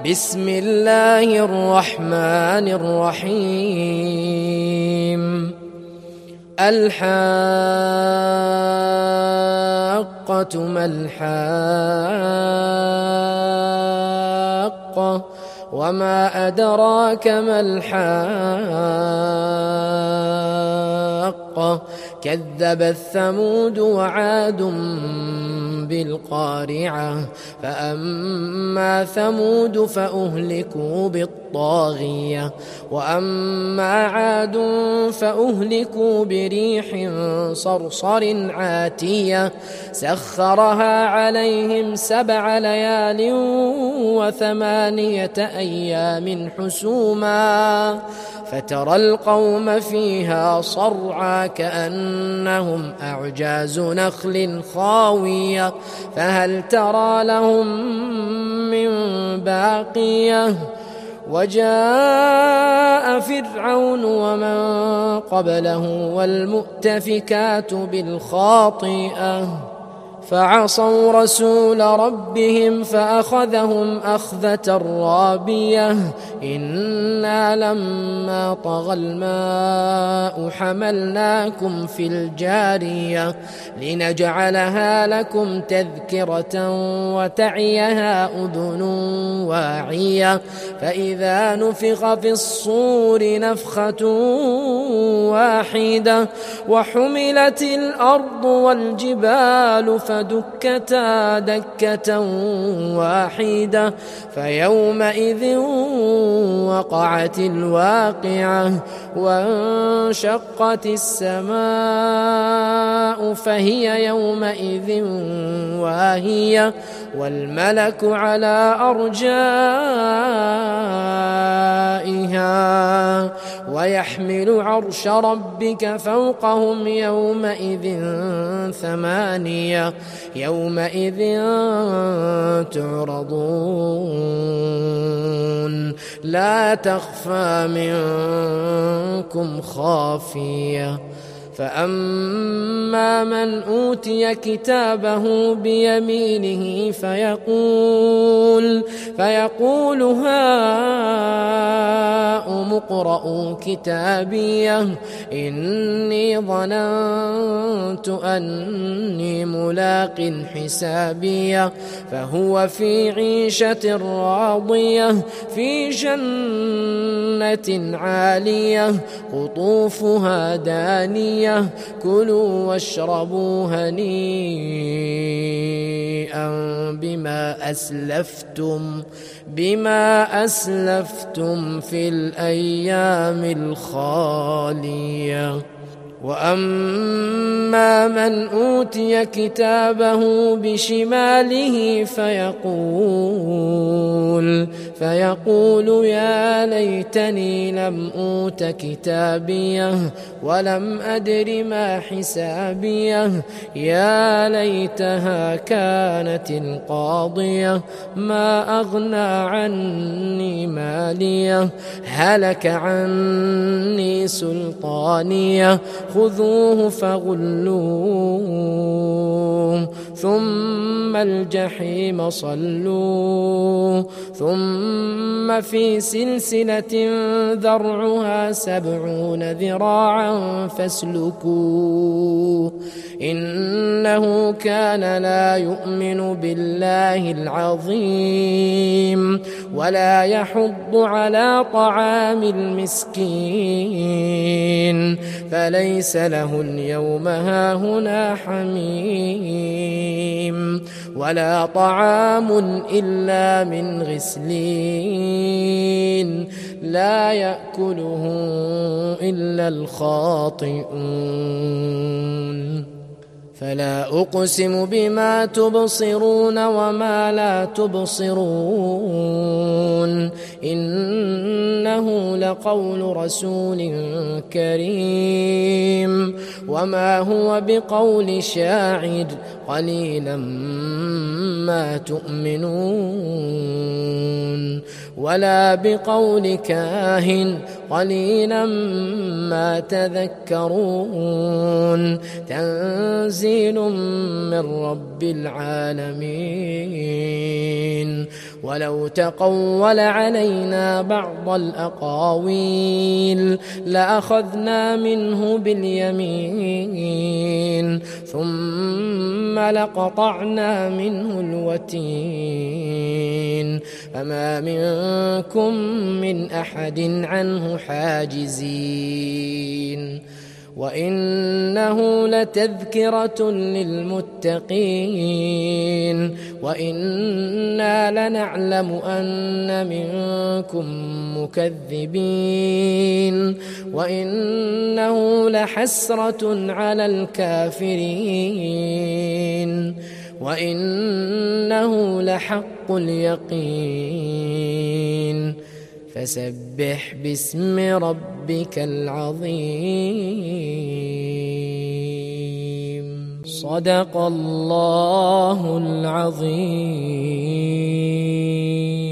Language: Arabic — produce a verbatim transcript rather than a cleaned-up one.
بسم الله الرحمن الرحيم الحاقة ما الحاقة وما أدراك ما الحاقة كذبت ثمود وعاد بالقارعة فأما ثمود فأهلكوا بالطاغية وأما عاد فأهلكوا بريح صرصر عاتية سخرها عليهم سبع ليال وثمانية أيام حسوما فترى القوم فيها صرعى كأنهم أعجاز نخل خاوية فهل ترى لهم من باقية وجاء فرعون ومن قبله والمؤتفكات بالخاطئة فعصوا رسول ربهم فأخذهم أخذة رابية إنا لما طغى الماء حملناكم في الجارية لنجعلها لكم تذكرة وتعيها أذن واعية فإذا نفخ في الصور نفخة واحدة وحملت الأرض والجبال فدكتا دكة واحدة فيومئذ وقعت الواقعة وانشقت السماء فهي يومئذ واهية والملك على أرجائها ويحمل عرش ربك فوقهم يومئذ ثمانية يومئذ تعرضون لا تخفى منكم خافية فأما من أوتي كتابه بيمينه فيقول فيقول هاؤم اقرءوا كتابيه إني ظننت أني ملاق حسابيه فهو في عيشة راضية في جنة عالية قطوفها دانية كلوا واشربوا هنيئا بما أسلفتم بما أسلفتم في الأيام الخالية وأما من أوتي كتابه بشماله فيقول فيقول يا ليتني لم أوت كتابيه ولم أدر ما حسابيه يا ليتها كانت القاضية ما أغنى عني ماليه هلك عني سلطانيه خذوه فغلوه ثم الجحيم صلوه ثم في سلسلة ذرعها سبعون ذراعا فاسلكوه إنه كان لا يؤمن بالله العظيم ولا يحض على طعام المسكين فليس له اليوم هاهنا حميم ولا طعام إلا من غسلين لا يأكله إلا الخاطئون فلا أقسم بما تبصرون وما لا تبصرون إنه لقول رسول كريم وما هو بقول شاعر قليلا ما تؤمنون ولا بقول كاهن قليلا ما تذكرون تنزيل من رب العالمين ولو تقول علينا بعض الأقاويل لأخذنا منه باليمين ثم لقطعنا منه الوتين فما منكم من أحد عنه حاجزين وإنه لتذكرة للمتقين وإنا لنعلم أن منكم مكذبين وإنه لحسرة على الكافرين وإنه لحق اليقين فسبح باسم ربك العظيم صدق الله العظيم.